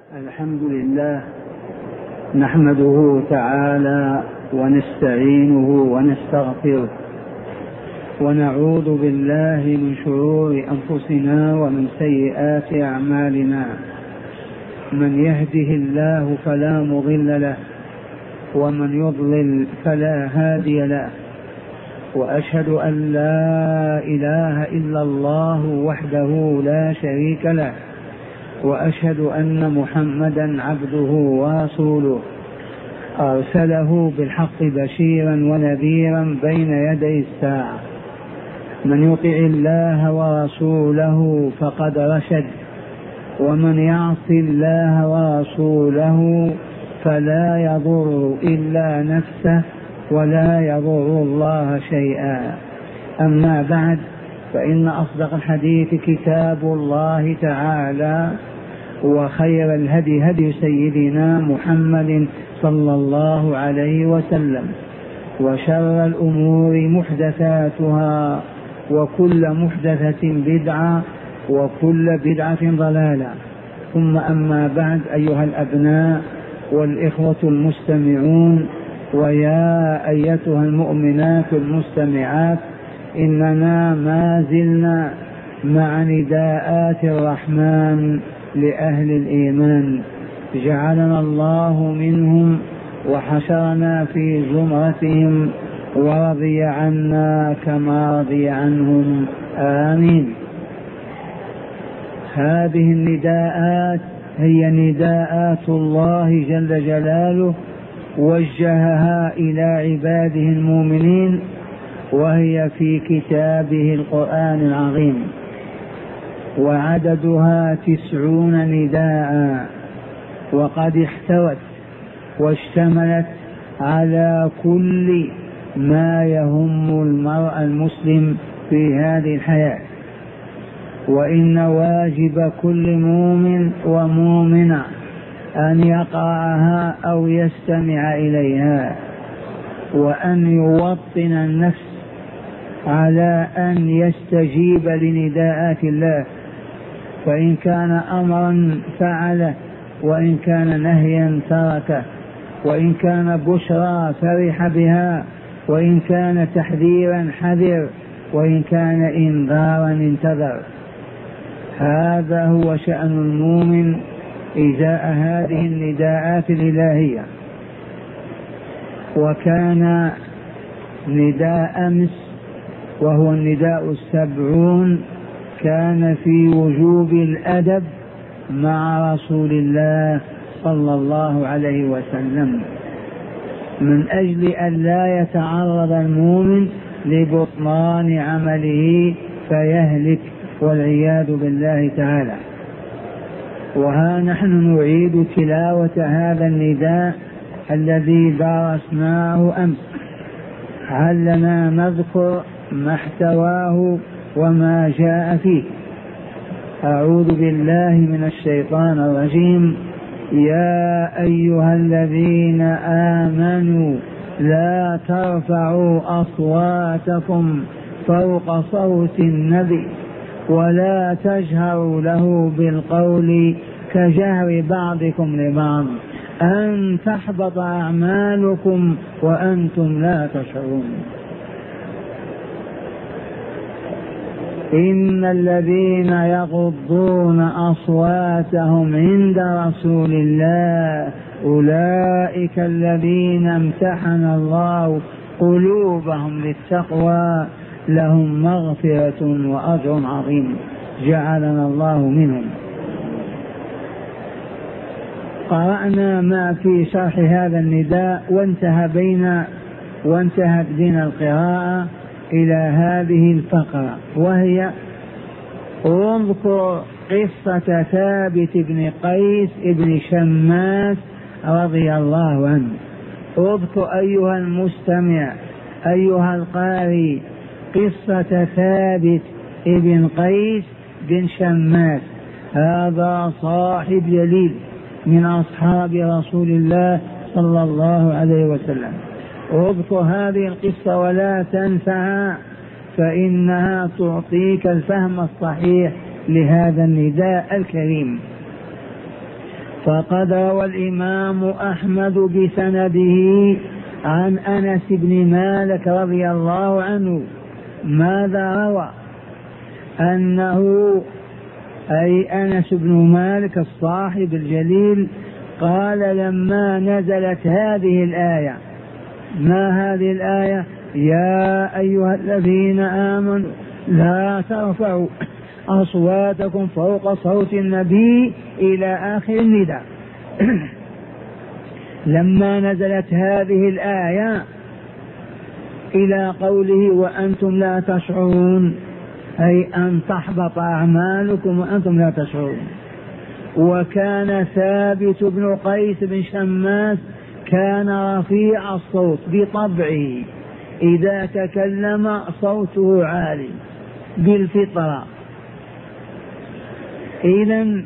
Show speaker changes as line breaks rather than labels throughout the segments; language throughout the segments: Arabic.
الحمد لله نحمده تعالى ونستعينه ونستغفره ونعوذ بالله من شرور أنفسنا ومن سيئات أعمالنا. من يهده الله فلا مضل له ومن يضلل فلا هادي له، وأشهد أن لا إله إلا الله وحده لا شريك له، وأشهد أن محمدا عبده ورسوله أرسله بالحق بشيرا ونذيرا بين يدي الساعة. من يطع الله ورسوله فقد رشد، ومن يعص الله ورسوله فلا يضر إلا نفسه ولا يضر الله شيئا. أما بعد، فإن أصدق الحديث كتاب الله تعالى، وخير الهدي هدي سيدنا محمد صلى الله عليه وسلم، وشر الأمور محدثاتها، وكل محدثة بدعة، وكل بدعة ضلالة. ثم أما بعد، أيها الأبناء والإخوة المستمعون، ويا أيتها المؤمنات المستمعات، إننا ما زلنا مع نداءات الرحمن لأهل الإيمان، جعلنا الله منهم وحشرنا في زمرتهم ورضي عنا كما رضي عنهم، آمين. هذه النداءات هي نداءات الله جل جلاله، وجهها إلى عباده المؤمنين، وهي في كتابه القرآن العظيم، وعددها 90 نداء، وقد احتوت واشتملت على كل ما يهم المرء المسلم في هذه الحياة. وإن واجب كل مؤمن ومؤمنة أن يقرأها أو يستمع إليها، وأن يوطن النفس على أن يستجيب لنداءات الله، فإن كان أمرا فعله، وإن كان نهيا تركه، وإن كان بشرى فرح بها، وإن كان تحذيرا حذر، وإن كان إنذارا انتظر. هذا هو شأن المؤمن إزاء هذه النداءات الإلهية. وكان نداء أمس وهو النداء 70 كان في وجوب الأدب مع رسول الله صلى الله عليه وسلم، من أجل أن لا يتعرض المؤمن لبطلان عمله فيهلك والعياذ بالله تعالى. وها نحن نعيد تلاوة هذا النداء الذي درسناه أمس، علنا نذكر ما احتواه وما جاء فيه. أعوذ بالله من الشيطان الرجيم. يا أيها الذين آمنوا لا ترفعوا أصواتكم فوق صوت النبي ولا تجهروا له بالقول كجهر بعضكم لبعض أن تحبط أعمالكم وأنتم لا تشعرون. إن الذين يغضون أصواتهم عند رسول الله أولئك الذين امتحن الله قلوبهم للتقوى لهم مغفرة وأجر عظيم، جعلنا الله منهم. قرأنا ما في شرح هذا النداء، وانتهت بنا القراءة إلى هذه الفقرة، وهي اذكر قصة ثابت بن قيس بن شماس رضي الله عنه. اذكر أيها المستمع أيها القارئ قصة ثابت بن قيس بن شماس، هذا صاحب جليل من أصحاب رسول الله صلى الله عليه وسلم. اذكر هذه القصة ولا تنسها، فإنها تعطيك الفهم الصحيح لهذا النداء الكريم. فقد روى الإمام أحمد بسنده عن أنس بن مالك رضي الله عنه. ماذا روى؟ أنه أي أنس بن مالك الصاحب الجليل قال لما نزلت هذه الآية. ما هذه الآية؟ يا أيها الذين آمنوا لا ترفعوا أصواتكم فوق صوت النبي إلى آخر النداء. لما نزلت هذه الآية إلى قوله وأنتم لا تشعرون، أي أن تحبط أعمالكم وأنتم لا تشعرون. وكان ثابت بن قيس بن شماس كان رفيع الصوت بطبعه، إذا تكلم صوته عالي بالفطرة. إذن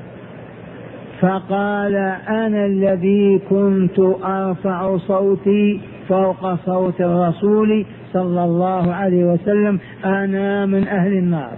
فقال أنا الذي كنت أرفع صوتي فوق صوت الرسول صلى الله عليه وسلم، أنا من أهل النار.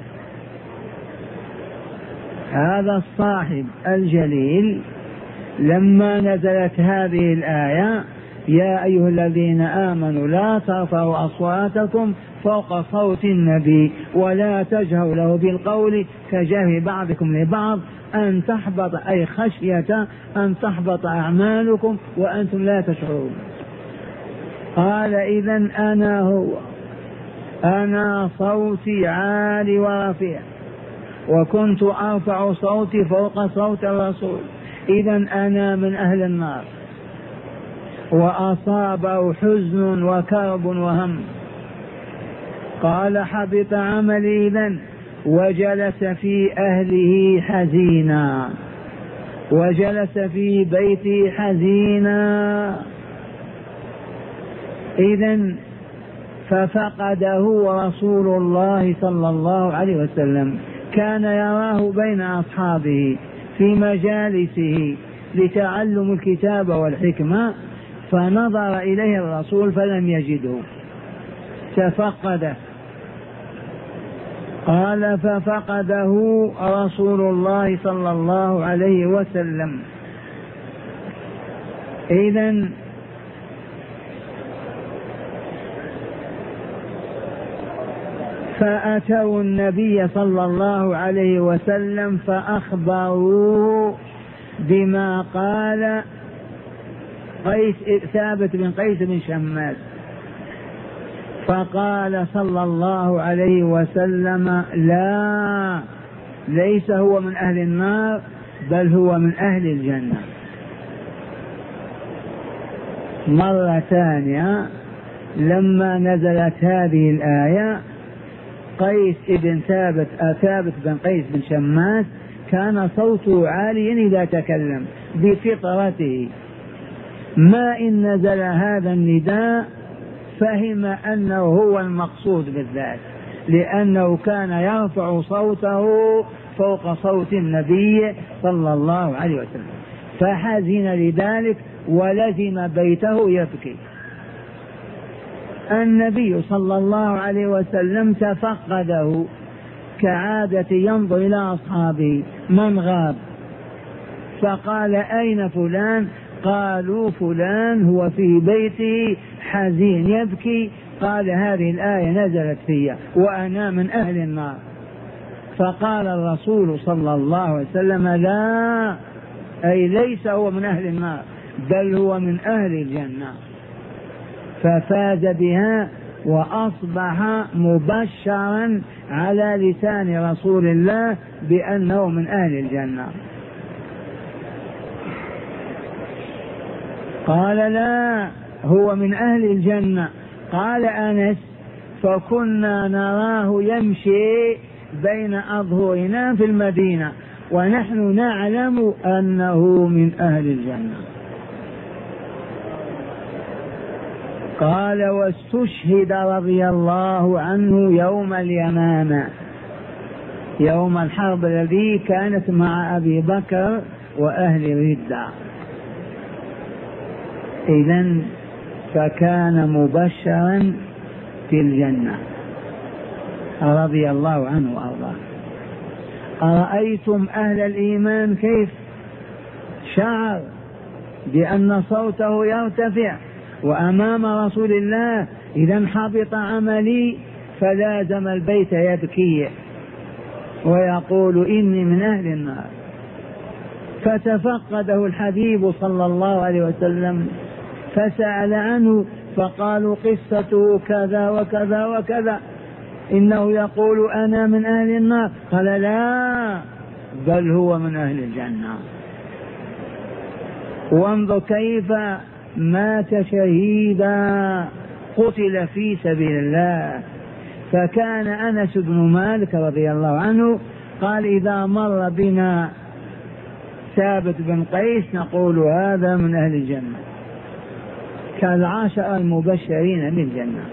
هذا الصاحب الجليل لما نزلت هذه الآية يا أيها الذين آمنوا لا ترفعوا أصواتكم فوق صوت النبي ولا تجهروا له بالقول كجهر بعضكم لبعض أن تحبط، أي خشية أن تحبط أعمالكم وأنتم لا تشعرون. قال إذن أنا هو، أنا صوتي عالي ورفيع، وكنت أرفع صوتي فوق صوت الرسول، إذن أنا من أهل النار. وأصابه حزن وكرب وهم. قال حبط عملي إذن، وجلس في أهله حزينا، وجلس في بيته حزينا. إذن ففقده رسول الله صلى الله عليه وسلم، كان يراه بين أصحابه في مجالسه لتعلم الكتاب والحكمة، فنظر إليه الرسول فلم يجده، تفقده. قال ففقده رسول الله صلى الله عليه وسلم. إذن فأتوا النبي صلى الله عليه وسلم فأخبروه بما قال ثابت بن قيس بن شماس، فقال صلى الله عليه وسلم لا، ليس هو من أهل النار بل هو من أهل الجنة. مرة ثانية لما نزلت هذه الآية ثابت بن قيس بن شماس كان صوته عاليا إذا تكلم بفطرته، ما إن نزل هذا النداء فهم أنه هو المقصود بالذات، لأنه كان يرفع صوته فوق صوت النبي صلى الله عليه وسلم، فحزن لذلك ولزم بيته يبكي. النبي صلى الله عليه وسلم تفقده كعادة، ينظر إلى أصحابه من غاب، فقال أين فلان؟ قالوا فلان هو في بيته حزين يبكي. قال هذه الآية نزلت في وأنا من أهل النار. فقال الرسول صلى الله عليه وسلم لا، أي ليس هو من أهل النار بل هو من أهل الجنة. ففاز بها وأصبح مبشرا على لسان رسول الله بأنه من أهل الجنة. قال لا، هو من أهل الجنة. قال أنس فكنا نراه يمشي بين أظهرنا في المدينة ونحن نعلم أنه من أهل الجنة. قال واستشهد رضي الله عنه يوم اليمامة، يوم الحرب الذي كانت مع أبي بكر وأهل الردة. إذن فكان مبشرا في الجنة رضي الله عنه وأرضاه. أرأيتم أهل الإيمان كيف شعر بأن صوته يرتفع وأمام رسول الله، إذا حبط عملي، فلازم البيت يبكي ويقول إني من أهل النار. فتفقده الحبيب صلى الله عليه وسلم فسأل عنه، فقالوا قصته كذا وكذا وكذا، إنه يقول أنا من أهل النار. قال لا، بل هو من أهل الجنة. وانظر كيف مات شهيدا، قتل في سبيل الله. فكان أنس بن مالك رضي الله عنه قال إذا مر بنا ثابت بن قيس نقول هذا من أهل الجنة، كالعشرة المبشرين بالجنة.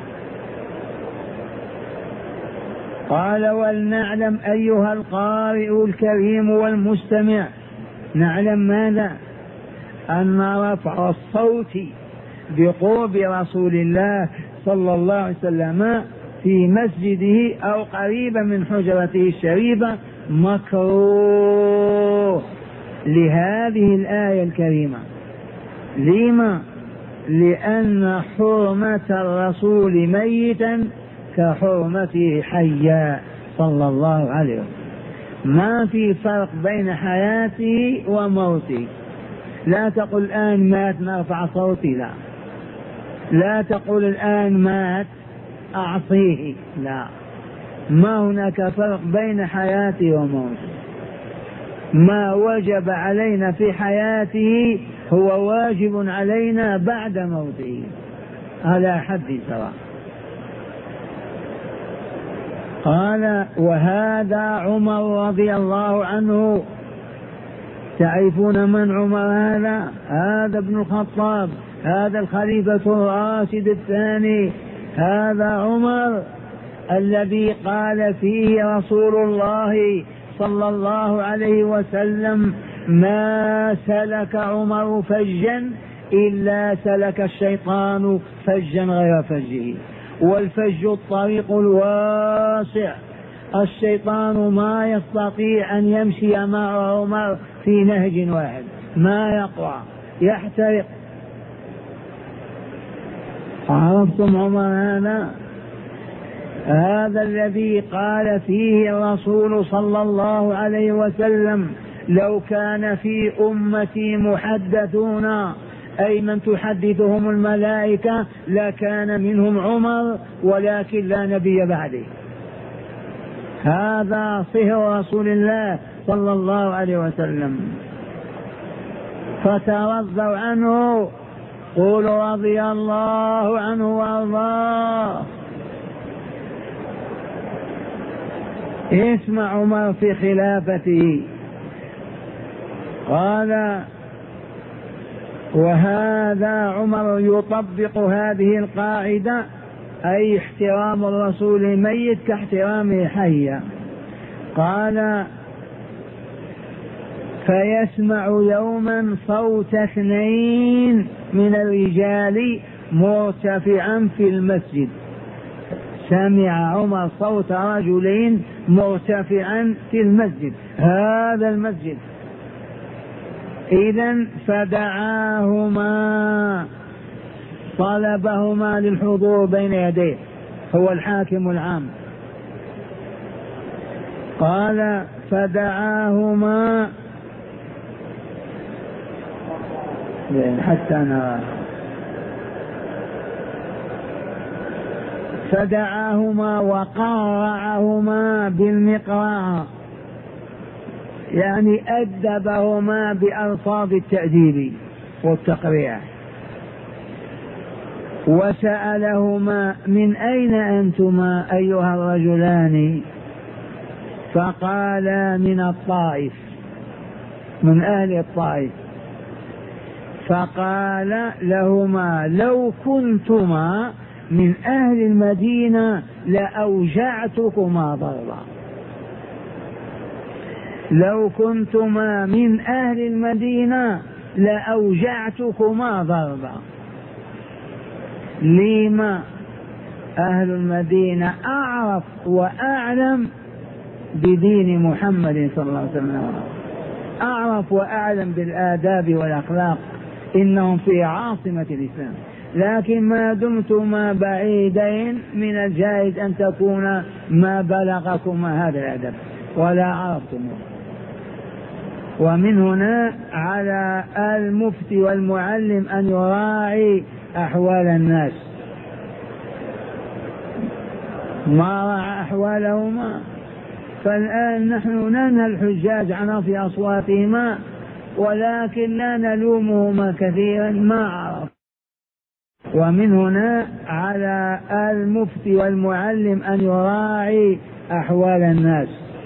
قال ولنعلم أيها القارئ الكريم والمستمع، نعلم ماذا؟ أن رفع الصوت بقرب رسول الله صلى الله عليه وسلم في مسجده أو قريبا من حجرته الشريفة مكروه لهذه الآية الكريمة. لما؟ لأن حرمة الرسول ميتا كحرمته حيا صلى الله عليه وسلم، ما في فرق بين حياته وموته. لا تقل الآن مات نرفع صوتي، لا. لا تقول الآن مات أعصيه، لا. ما هناك فرق بين حياته وموته. ما وجب علينا في حياته هو واجب علينا بعد موته على حد سواء. قال وهذا عمر رضي الله عنه. تعرفون من عمر هذا؟ هذا ابن الخطاب، هذا الخليفة الراشد الثاني، هذا عمر الذي قال فيه رسول الله صلى الله عليه وسلم ما سلك عمر فجا إلا سلك الشيطان فجا غير فجه، والفج الطريق الواسع، الشيطان ما يستطيع أن يمشي مع عمر في نهج واحد، ما يقع، يحترق. عرفتم عمر هذا الذي قال فيه الرسول صلى الله عليه وسلم لو كان في أمتي محدثون، أي من تحدثهم الملائكة، لكان منهم عمر، ولكن لا نبي بعده. هذا صهر رسول الله صلى الله عليه وسلم. فترضوا عنه، قولوا رضي الله عنه وارضاه. اسمع عمر في خلافته قال وهذا عمر يطبق هذه القاعدة، أي احترام الرسول الميت كاحترامه حيا. قال فيسمع يوما صوت اثنين من الرجال مرتفعا في المسجد. سمع عمر صوت رجلين مرتفعا في المسجد، هذا المسجد. إذن فدعاهما، طلبهما للحضور بين يديه، هو الحاكم العام. قال فدعاهما حتى نرى، فدعاهما وقرعهما بالمقراع، يعني أدبهما بألفاظ التأديب والتقريع. وسألهما من أين أنتما أيها الرجلان؟ فقالا من الطائف، من أهل الطائف. فقال لهما لو كنتما من أهل المدينة لأوجعتكما ضربا، لو كنتما من أهل المدينة لأوجعتكما ضربا. لما؟ أهل المدينة أعرف وأعلم بدين محمد صلى الله عليه وسلم، أعرف وأعلم بالآداب والأخلاق، إنهم في عاصمة الإسلام، لكن ما دمتما بعيدين من الجائز أن تكون ما بلغكما هذا الأدب ولا عرفتموه. ومن هنا على المفتي والمعلم أن يراعي أحوال الناس، ما راعى أحوالهما. فالآن نحن ننهى الحجاج عن رفع أصواتهما، ولكن لا نلومهما كثيرا، ما عرف. ومن هنا على المفتي والمعلم أن يراعي أحوال الناس،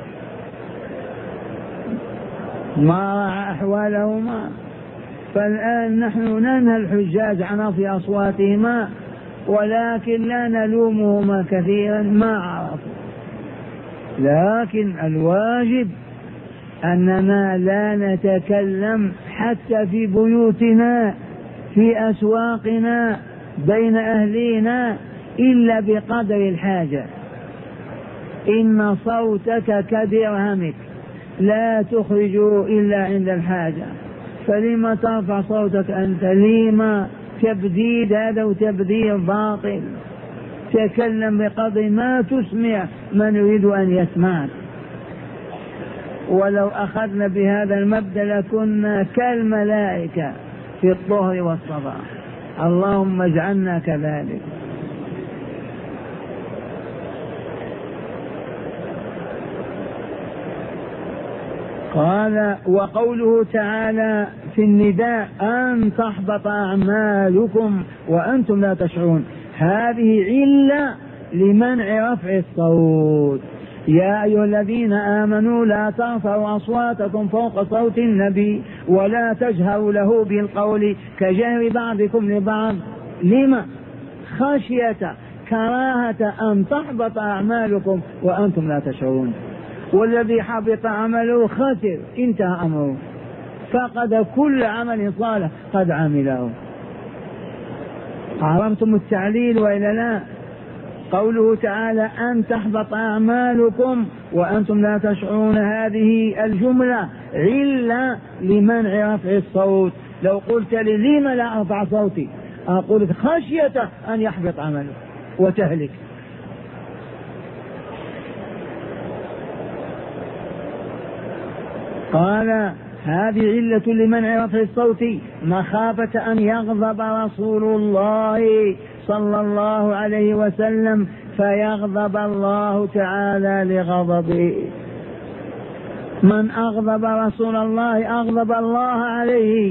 ما راعى أحوالهما. فالآن نحن ننهى الحجاج عن رفع أصواتهما، ولكن لا نلومهما كثيرا، ما عرفوا. لكن الواجب أننا لا نتكلم حتى في بيوتنا، في أسواقنا، بين أهلينا، إلا بقدر الحاجة. إن صوتك كدرهمك، لا تخرجه إلا عند الحاجة. فلما ترفع صوتك أنت؟ لما تبديد؟ هذا وتبديل باطل. تكلم بقدر ما تسمع من يريد أن يسمعك. ولو أخذنا بهذا المبدأ لكنا كالملائكة في الظهر والصباح. اللهم اجعلنا كذلك. قال: وقوله تعالى في النداء: أن تحبط أعمالكم وأنتم لا تشعرون، هذه علة لمنع رفع الصوت. يا أيها الذين آمنوا لا ترفعوا أصواتكم فوق صوت النبي ولا تجهروا له بالقول كجهر بعضكم لبعض. لما؟ خشية كراهة أن تحبط أعمالكم وأنتم لا تشعرون. والذي حبط عمله خسر، انتهى أمره، فقد كل عمل صالح قد عمله. عرفتم التعليل وإلا لا؟ قوله تعالى: أن تحبط أعمالكم وأنتم لا تشعرون، هذه الجملة علة لمنع رفع الصوت. لو قلت لي: لم لا أرفع صوتي؟ أقول: خشية أن يحبط عملك وتهلك. قال: هذه علة لمنع رفع الصوت مخافة أن يغضب رسول الله صلى الله عليه وسلم فيغضب الله تعالى لغضبه. من أغضب رسول الله أغضب الله عليه،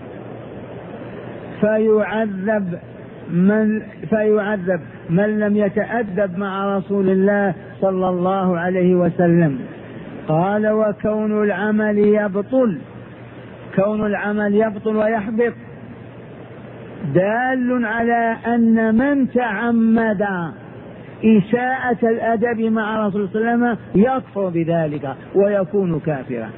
فيعذب من لم يتأدب مع رسول الله صلى الله عليه وسلم. قال: وكون العمل يبطل، كون العمل يبطل ويحبط دال على أن من تعمد إساءة الأدب مع رسول الله صلى الله عليه وسلم يكفر بذلك ويكون كافرا.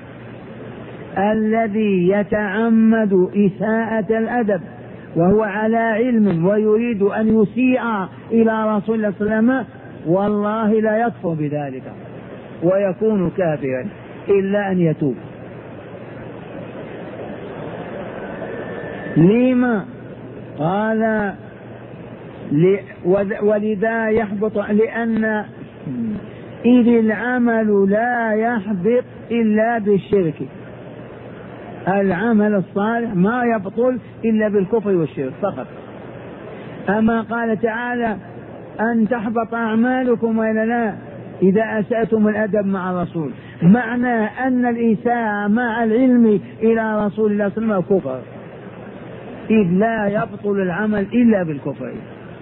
الذي يتعمد إساءة الأدب وهو على علم ويريد أن يسيء إلى رسول الله صلى الله عليه وسلم والله لا يكفر بذلك ويكون كافرا إلا أن يتوب. لما؟ قال: ولذا يحبط، لأن إذ العمل لا يحبط إلا بالشرك. العمل الصالح ما يبطل إلا بالكفر والشرك فقط. أما قال تعالى: أن تحبط أعمالكم وإلا لا، إذا أسأتم الأدب مع الرسول، معنى أن الإساءة مع العلم إلى رسول الله صلى الله عليه وسلم كفر، إذ لا يبطل العمل إلا بالكفر.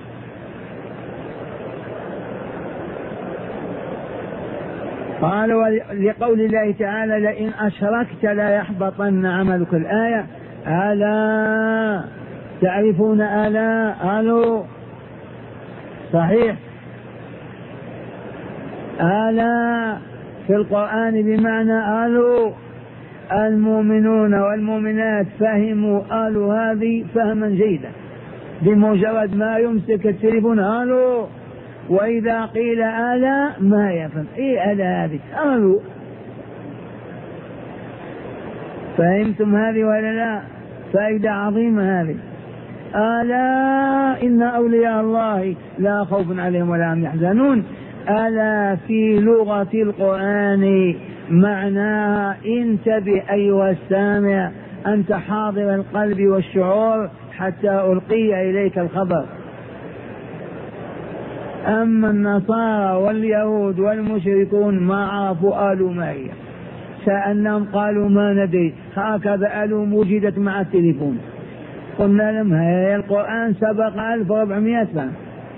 قال: لقول الله تعالى: لئن أشركت لا يحبطن عملك. الآية: ألا تعرفون؟ ألا ألو صحيح، ألا في القرآن بمعنى ألو. المؤمنون والمؤمنات فهموا ألو هذه فهما جيدا، بمجرد ما يمسك التليفون ألو، وإذا قيل ألا ما يفهم. إيه ألا هذه؟ ألو. فهمتم هذه ولا لا؟ فائدة عظيمة هذه. ألا إن أولياء الله لا خوف عليهم ولا هم يحزنون. ألا في لغة القرآن معناها انتبه أيها السامع، أنت حاضر القلب والشعور حتى ألقي إليك الخبر. أما النصارى واليهود والمشركون ما عرفوا آلوا ما هي، سألناهم قالوا ما ندري، هكذا آلوا وجدت مع التليفون. قلنا لهم هي القرآن سبق 1400 سنة.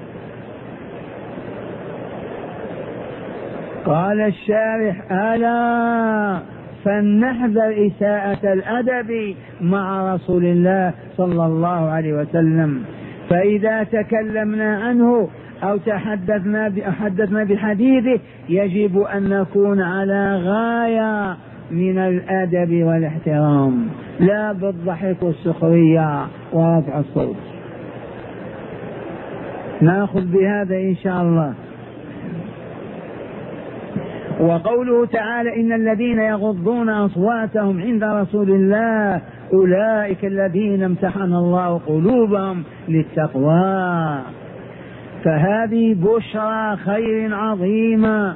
قال الشارح ألا فلنحذر إساءة الأدب مع رسول الله صلى الله عليه وسلم، فإذا تكلمنا عنه أو تحدثنا بحديثه يجب أن نكون على غاية من الأدب والاحترام، لا بالضحك والسخرية ورفع الصوت. نأخذ بهذا إن شاء الله. وقوله تعالى إن الذين يغضون أصواتهم عند رسول الله أولئك الذين امتحن الله قلوبهم للتقوى. فهذه بشرى خير عظيمة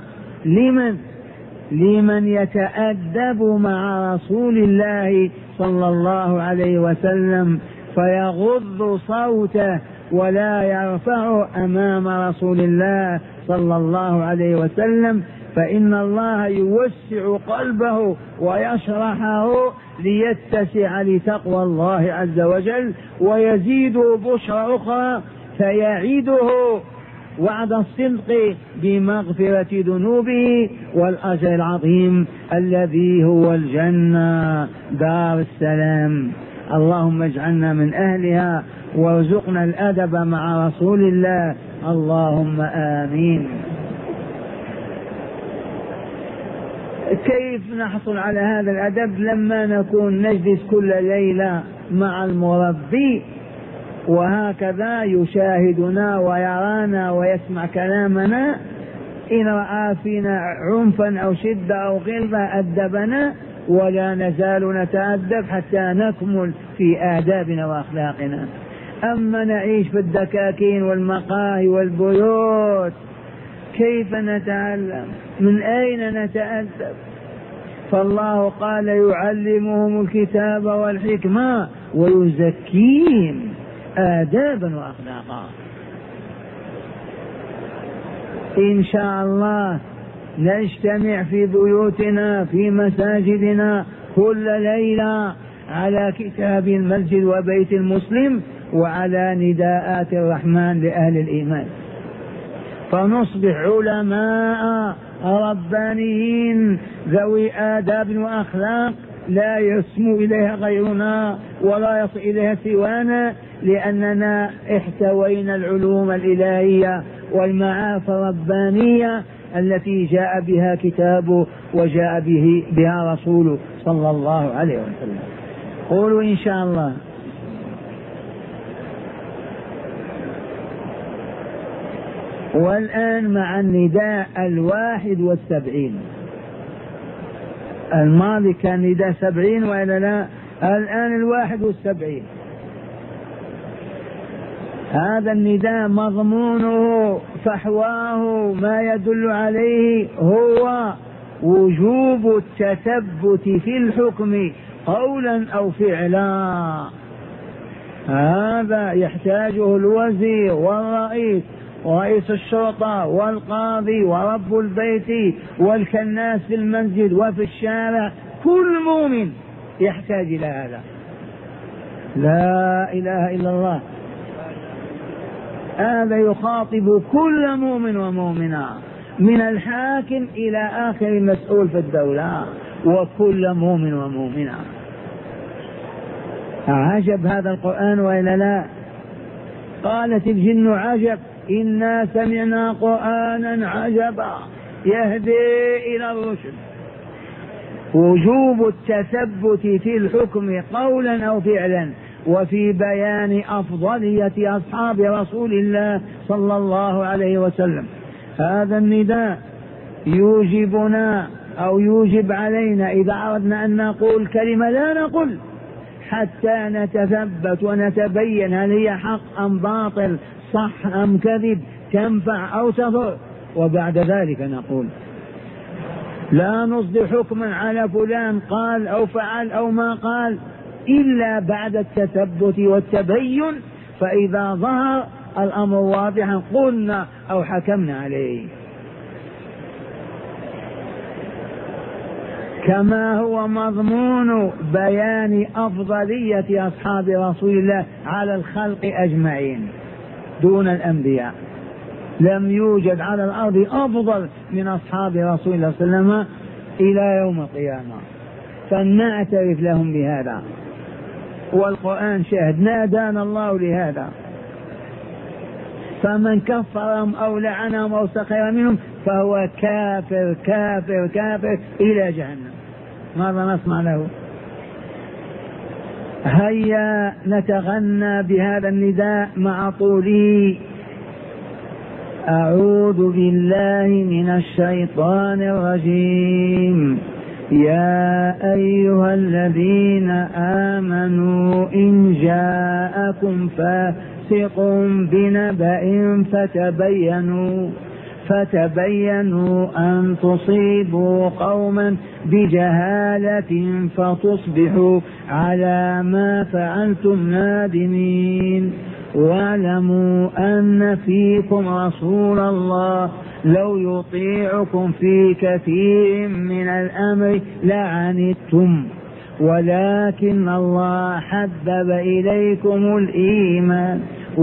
لمن يتأدب مع رسول الله صلى الله عليه وسلم فيغض صوته ولا يرفع أمام رسول الله صلى الله عليه وسلم، فإن الله يوسع قلبه ويشرحه ليتسع لتقوى الله عز وجل، ويزيده بشرى أخرى فيعيده وعد الصدق بمغفرة ذنوبه والأجر العظيم الذي هو الجنة دار السلام. اللهم اجعلنا من أهلها وارزقنا الأدب مع رسول الله، اللهم آمين. كيف نحصل على هذا الأدب؟ لما نكون نجلس كل ليلة مع المربي وهكذا يشاهدنا ويرانا ويسمع كلامنا، إن رأى فينا عنفا أو شدة أو غلظة أدبنا، ولا نزال نتأدب حتى نكمل في آدابنا وأخلاقنا. أما نعيش في الدكاكين والمقاهي والبيوت كيف نتعلم؟ من أين نتأدب؟ فالله قال يعلمهم الكتاب والحكمة ويزكيهم آدابا وأخلاقا. إن شاء الله نجتمع في بيوتنا في مساجدنا كل ليلة على كتاب المسجد وبيت المسلم وعلى نداءات الرحمن لأهل الإيمان، فنصبح علماء ربانيين ذوي آداب وأخلاق لا يسمو إليها غيرنا ولا يصل إليها سوانا، لأننا احتوينا العلوم الإلهية والمعارف الربانية التي جاء بها كتابه وجاء بها رسوله صلى الله عليه وسلم. قولوا إن شاء الله. والآن مع النداء 71. الماضي كان نداء 70 وإلا لا؟ الآن 71. هذا النداء مضمونه فحواه ما يدل عليه هو وجوب التثبت في الحكم قولا أو فعلا. هذا يحتاجه الوزير والرئيس ورئيس الشرطة والقاضي ورب البيت والكناس في المسجد وفي الشارع، كل مؤمن يحتاج إلى هذا. لا إله إلا الله. هذا يخاطب كل مؤمن ومؤمنة من الحاكم إلى آخر مسؤول في الدولة وكل مؤمن ومؤمنة. عجب هذا القرآن وإلا لا؟ قالت الجن عجب إنا سمعنا قرآنا عجبا يهدي إلى الرشد. وجوب التثبت في الحكم قولا أو فعلا، وفي بيان أفضلية أصحاب رسول الله صلى الله عليه وسلم. هذا النداء يوجبنا أو يوجب علينا إذا أردنا أن نقول كلمة لا نقول حتى نتثبت ونتبين هل هي حق أم باطل، صح أم كذب، تنفع أو تضر، وبعد ذلك نقول. لا نصدر حكما على فلان قال أو فعل أو ما قال إلا بعد التثبت والتبين، فإذا ظهر الأمر واضحا قلنا أو حكمنا عليه. كما هو مضمون بيان أفضلية أصحاب رسول الله على الخلق أجمعين دون الأنبياء. لم يوجد على الأرض أفضل من أصحاب رسول الله صلى الله عليه وسلم إلى يوم القيامة، فلنعترف لهم بهذا، والقرآن شاهد نادانا الله لهذا. فمن كفرهم أو لعنهم أو سخر منهم فهو كافر كافر كافر إلى جهنم. ماذا نصنع له؟ هيا نتغنى بهذا النداء مع طوله. أعوذ بالله من الشيطان الرجيم. يا أيها الذين آمنوا إن جاءكم فاسق بنبأ فتبينوا أن تصيبوا قوما بجهالة فتصبحوا على ما فعلتم نادمين. واعلموا أن فيكم رسول الله لو يطيعكم في كثير من الأمر لعنتم ولكن الله حبب إليكم الإيمان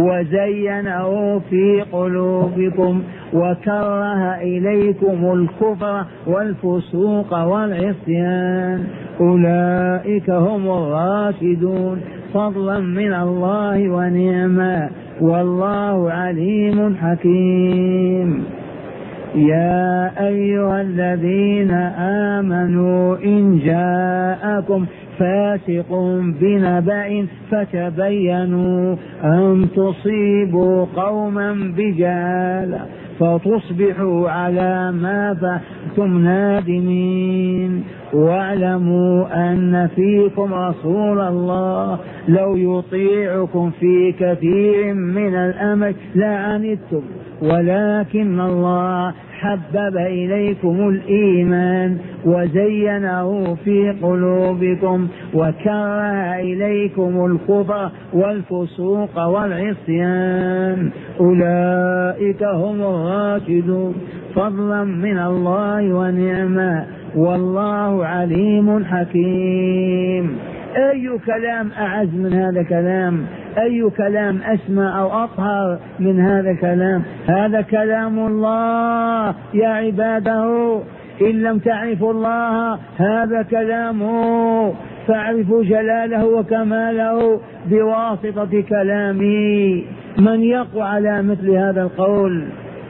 وزينه في قلوبكم وكره إليكم الكفر والفسوق والعصيان أولئك هم الراشدون فضلا من الله ونعما والله عليم حكيم. يا أيها الذين آمنوا إن جاءكم فاسق بنبأ فتبينوا أن تصيبوا قوما بجهالة فتصبحوا على ما فعلتم نادمين. واعلموا أن فيكم رسول الله لو يطيعكم في كثير من الأمر لعنتم ولكن الله حبب إليكم الإيمان وزينه في قلوبكم وكره إليكم الكفر والفسوق والعصيان أولئك هم الراشدون فضلا من الله ونعما والله عليم حكيم. أي كلام أعز من هذا كلام؟ أي كلام أسمى أو أطهر من هذا كلام؟ هذا كلام الله يا عباده. إن لم تعرفوا الله هذا كلامه فاعرفوا جلاله وكماله بواسطة كلامه. من يقوى على مثل هذا القول؟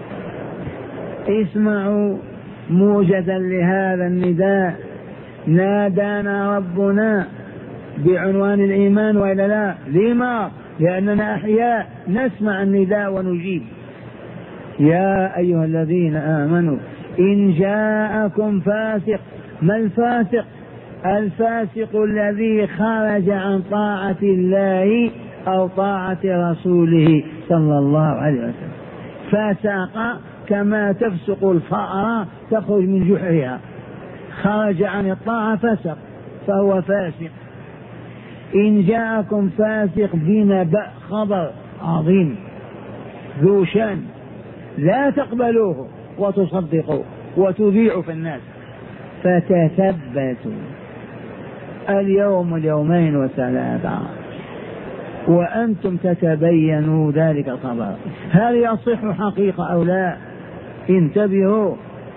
اسمعوا موجدا لهذا النداء. نادانا ربنا بعنوان الإيمان وإلا لا؟ لما؟ لأننا أحياء نسمع النداء ونجيب. يا أيها الذين آمنوا إن جاءكم فاسق. ما الفاسق؟ الفاسق الذي خرج عن طاعة الله أو طاعة رسوله صلى الله عليه وسلم. فساق كما تفسق الفأرة تخرج من جحرها، خرج عن الطاعة فسق فهو فاسق. إن جاءكم فاسق بنبأ خبر عظيم ذو شان لا تقبلوه وتصدقوا وتذيعوا في الناس. فتثبتوا اليوم اليومين وثلاثة وأنتم تتبينوا ذلك الخبر هل يصح حقيقة أو لا؟ انتبهوا.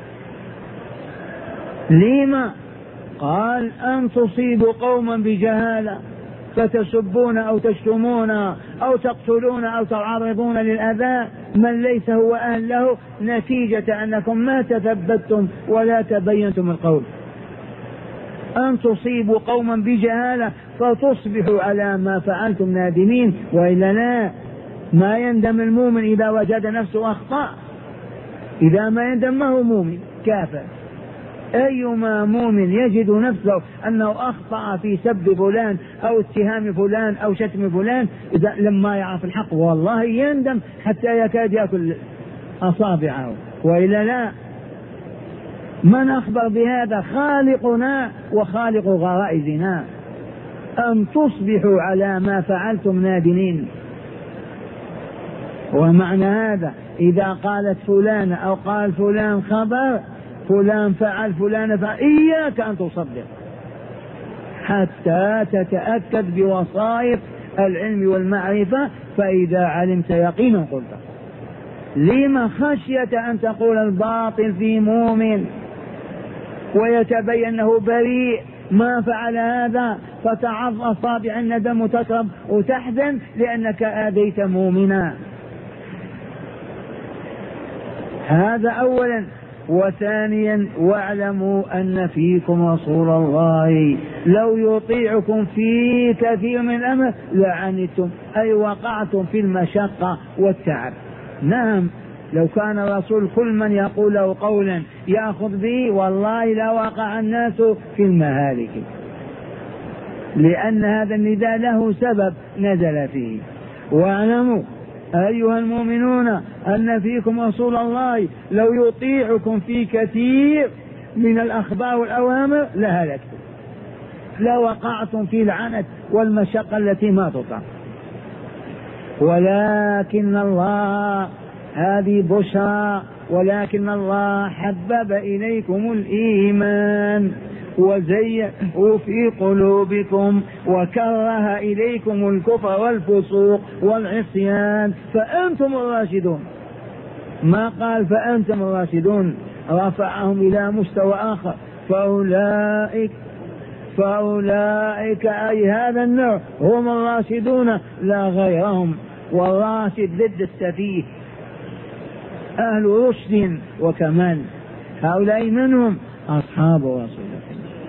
لما؟ قال أن تصيبوا قوما بجهالة فتسبون أو تشتمون أو تقتلون أو تعرضون للأذى من ليس هو أهل له نتيجة أنكم ما تثبتتم ولا تبينتم القول. أن تصيبوا قوما بجهالة فتصبحوا على ما فعلتم نادمين. وإلا لا؟ ما يندم المؤمن إذا وجد نفسه أخطأ. إذا ما يندم ما هو مؤمن كافر. أيما مؤمن يجد نفسه أنه أخطأ في سب فلان أو اتهام فلان أو شتم فلان، إذا لما يعرف الحق والله يندم حتى يكاد يأكل أصابعه، وإلا لا. من أخبر بهذا؟ خالقنا وخالق غرائزنا، أن تصبحوا على ما فعلتم نادمين. ومعنى هذا إذا قالت فلان أو قال فلان خبر فلان فعل فلان فعل، إياك أن تصدق حتى تتأكد بوصائف العلم والمعرفة، فإذا علمت يقينا قلت. لما؟ خشية أن تقول الباطل في مؤمن ويتبين أنه بريء ما فعل هذا، فتعض أصابع الندم وتكرب وتحزن لأنك آذيت مؤمنا. هذا أولا. وثانيا واعلموا أن فيكم رسول الله لو يطيعكم في كثير من الأمر لعنتم، أي وقعتم في المشقة والتعب. نعم، لو كان الرسول كل من يقول له قولا يأخذ به والله لا وقع الناس في المهالك، لأن هذا النداء له سبب نزل فيه. واعلموا أيها المؤمنون أن فيكم رسول الله لو يطيعكم في كثير من الأخبار والأوامر لهلكتم، لوقعتم في العنت والمشقة التي ما تطاق. ولكن الله، هذه بشرى، ولكن الله حبب إليكم الإيمان وزينه في قلوبكم وكره إليكم الكفر والفسوق والعصيان فأنتم الراشدون. ما قال فأنتم الراشدون، رفعهم إلى مستوى آخر. فأولئك أي هذا النوع هم الراشدون لا غيرهم. والراشد ضد السفيه، أهل رشد وكمال، هؤلاء منهم أصحاب رسول الله.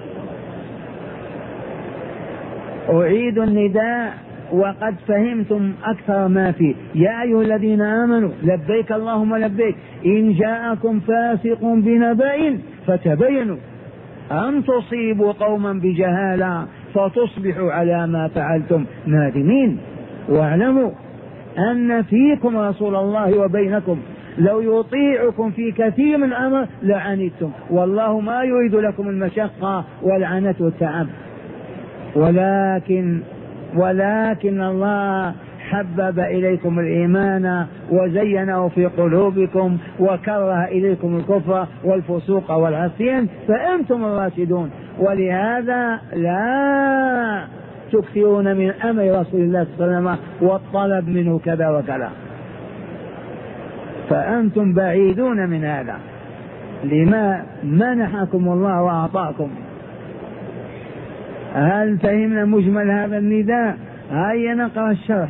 أعيد النداء وقد فهمتم أكثر ما فيه. يا أيها الذين آمنوا لبيك اللهم لبيك إن جاءكم فاسق بنبأ فتبينوا أن تصيبوا قوما بجهالة فتصبحوا على ما فعلتم نادمين. واعلموا أن فيكم رسول الله وبينكم لو يطيعكم في كثير من الأمر لعنتم، والله ما يريد لكم المشقة والعنة والتعب. ولكن الله حبب إليكم الإيمان وزينه في قلوبكم وكره إليكم الكفر والفسوق والعصيان فأنتم الراشدون. ولهذا لا تكثرون من أمر رسول الله صلى الله عليه وسلم والطلب منه كذا وكذا، فأنتم بعيدون من هذا لما منحكم الله وأعطاكم. هل فهمنا مجمل هذا النداء؟ هيا نقرأ الشرح.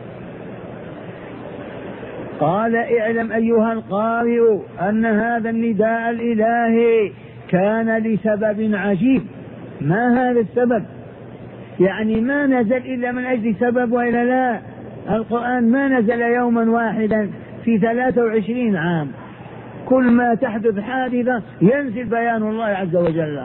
قال اعلم أيها القارئ أن هذا النداء الإلهي كان لسبب عجيب. ما هذا السبب؟ يعني ما نزل إلا من أجل سبب وإلا لا؟ القرآن ما نزل يوما واحدا في 23 عام، كل ما تحدث حادثة ينزل بيان الله عز وجل.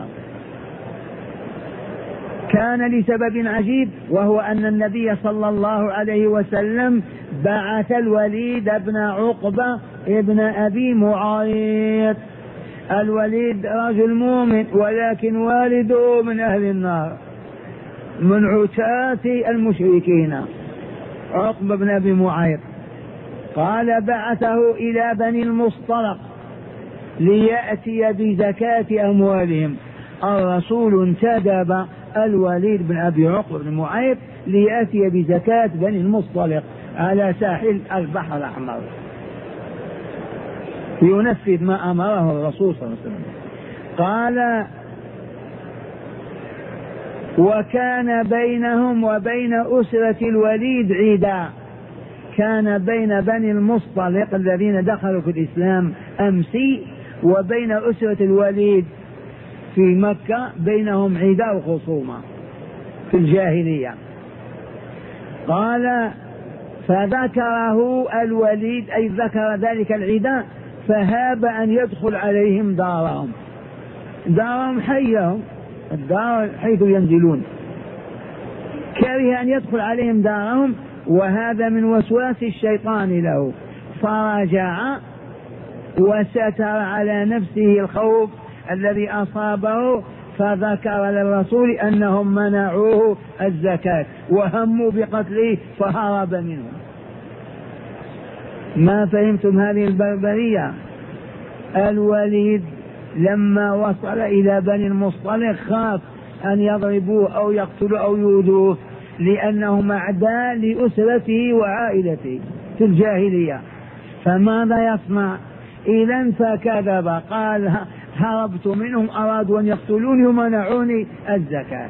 كان لسبب عجيب، وهو أن النبي صلى الله عليه وسلم بعث الوليد بن عقبة ابن أبي معيط. الوليد رجل مؤمن ولكن والده من أهل النار، من عتاة المشركين، عقبة بن أبي معيط. قال بعثه إلى بني المصطلق ليأتي بزكاة أموالهم. الرسول انتدب الوليد بن أبي عقبة بن معيط ليأتي بزكاة بني المصطلق على ساحل البحر الأحمر ينفذ ما أمره الرسول صلى الله عليه وسلم. قال وكان بينهم وبين أسرة الوليد عدا، كان بين بني المصطلق الذين دخلوا في الإسلام أمسي وبين أسرة الوليد في مكة بينهم عداء وخصومة في الجاهلية. قال فذكره الوليد أي ذكر ذلك العداء فهاب أن يدخل عليهم دارهم، دارهم حيهم، الدار حيث ينزلون، كره أن يدخل عليهم دارهم، وهذا من وسواس الشيطان له، فرجع وستر على نفسه الخوف الذي أصابه، فذكر للرسول أنهم منعوه الزكاة وهموا بقتله فهرب منهم. ما فهمتم هذه البربرية؟ الوليد لما وصل إلى بني المصطلق خاف أن يضربوه أو يقتلوه أو يؤذوه، لأنهم أعداء لأسرته وعائلته في الجاهلية، فماذا يصنع؟ إذا فكذب، قال هربت منهم، أرادوا أن يقتلوني ومنعوني الزكاة.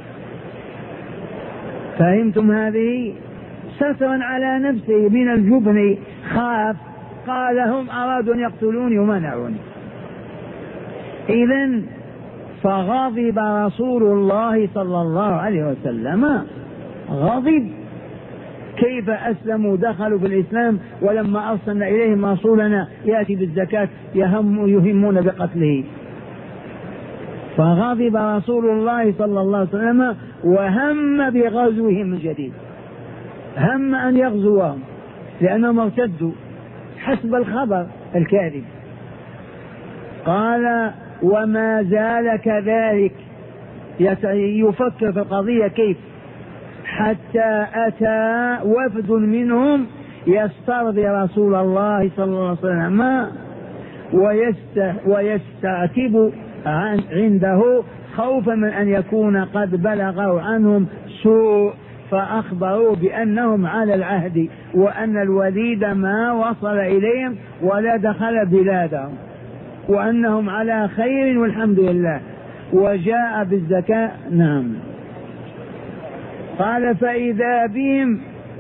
فهمتم هذه؟ سترا على نفسه من الجبن، خاف، قال هم أرادوا أن يقتلوني ومنعوني. إذن فغضب رسول الله صلى الله عليه وسلم، غضب، كيف أسلموا دخلوا في الإسلام ولما أرسلنا إليهم رسولنا يأتي بالزكاة يهمون بقتله. فغضب رسول الله صلى الله عليه وسلم وهم بغزوهم من جديد، هم أن يغزوهم لأنهم ارتدوا حسب الخبر الكاذب. قال وما زال كذلك يفكر في القضية كيف، حتى أتى وفد منهم يسترضي رسول الله صلى الله عليه وسلم ويستعتب عنده خوفا من أن يكون قد بلغوا عنهم سوء، فأخبروا بأنهم على العهد وأن الوليد ما وصل إليهم ولا دخل بلادهم وأنهم على خير والحمد لله، وجاء بالزكاة. نعم. قال فإذا بهم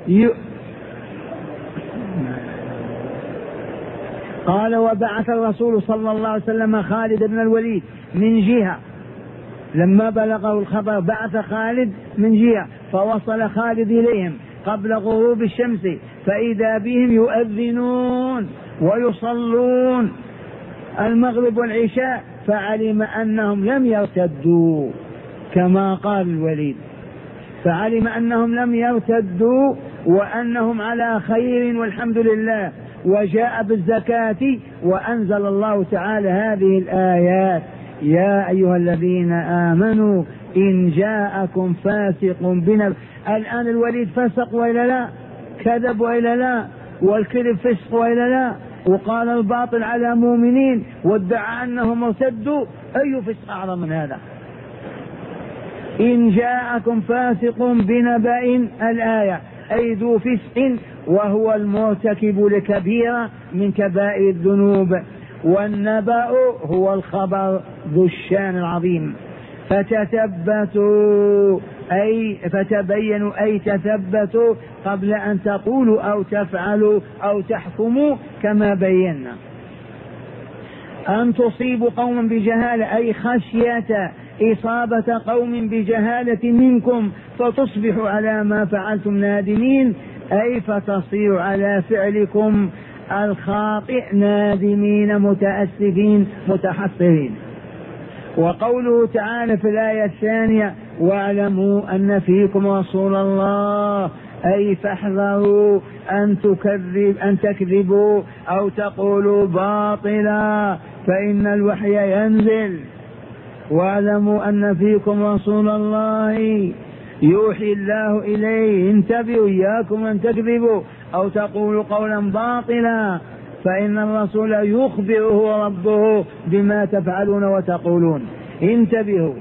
قال وبعث الرسول صلى الله عليه وسلم خالد بن الوليد من جهة، لما بلغه الخبر بعث خالد من جهة، فوصل خالد إليهم قبل غروب الشمس، فإذا بهم يؤذنون ويصلون المغرب والعشاء، فعلم أنهم لم يرتدوا كما قال الوليد، فعلم أنهم لم يرتدوا وأنهم على خير والحمد لله، وجاء بالزكاة، وأنزل الله تعالى هذه الآيات: يا أيها الذين آمنوا إن جاءكم فاسق بنبأ. الآن الوليد فسق وإلا لا؟ كذب وإلا لا؟ والكذب فسق وإلا لا؟ وقال الباطل على مؤمنين وادعى أنهم ارتدوا، أي فسق أعظم من هذا؟ إن جاءكم فاسق بنبأ، الآية، أي ذو فسق، وهو المرتكب لكبيرة من كبائر الذنوب، والنبأ هو الخبر ذو الشان العظيم. فتثبتوا أي فتبينوا أي تثبتوا قبل أن تقولوا أو تفعلوا أو تحكموا كما بينا. أن تصيبوا قوما بجهالة أي خشية إصابة قوم بجهالة منكم فتصبحوا على ما فعلتم نادمين، أي فتصيروا على فعلكم الخاطئ نادمين متأسفين متحسرين. وقوله تعالى في الآية الثانية: واعلموا أن فيكم رسول الله، أي فاحذروا أن تكذبوا أو تقولوا باطلا فإن الوحي ينزل. واعلموا أن فيكم رسول الله يوحي الله إليه، انتبهوا إياكم أن تكذبوا أو تقولوا قولا باطلا، فإن الرسول يخبره ربه بما تفعلون وتقولون، انتبهوا.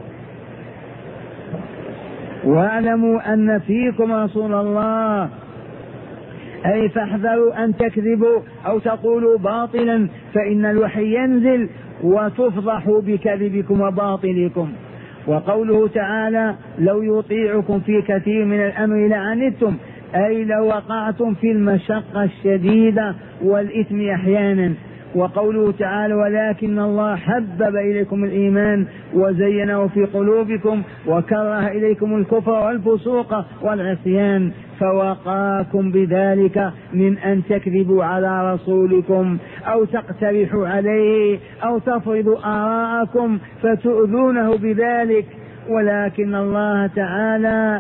واعلموا أن فيكم رسول الله، أي فاحذروا أن تكذبوا أو تقولوا باطلا فإن الوحي ينزل وتفضحوا بكذبكم وباطلكم. وقوله تعالى: لو يطيعكم في كثير من الأمر لعنتم، أي لو وقعتم في المشقة الشديدة والإثم أحيانا، وقوله تعالى ولكن الله حبب إليكم الإيمان وزينه في قلوبكم وكره إليكم الكفر والفسوق والعصيان فوقاكم بذلك من أن تكذبوا على رسولكم أو تقترحوا عليه أو تفرضوا آراءكم فتؤذونه بذلك. ولكن الله تعالى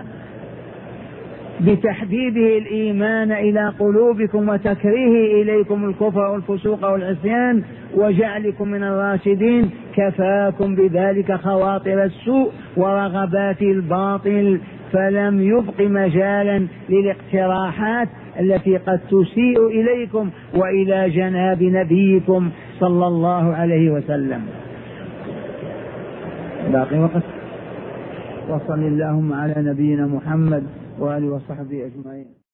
بتحبيبه الإيمان إلى قلوبكم وتكريهه إليكم الكفر والفسوق والعصيان وجعلكم من الراشدين كفاكم بذلك خواطر السوء ورغبات الباطل، فلم يبق مجالا للاقتراحات التي قد تسيء إليكم وإلى جناب نبيكم صلى الله عليه وسلم. باقي وقت. وصل اللهم على نبينا محمد وآله وصحبه أجمعين.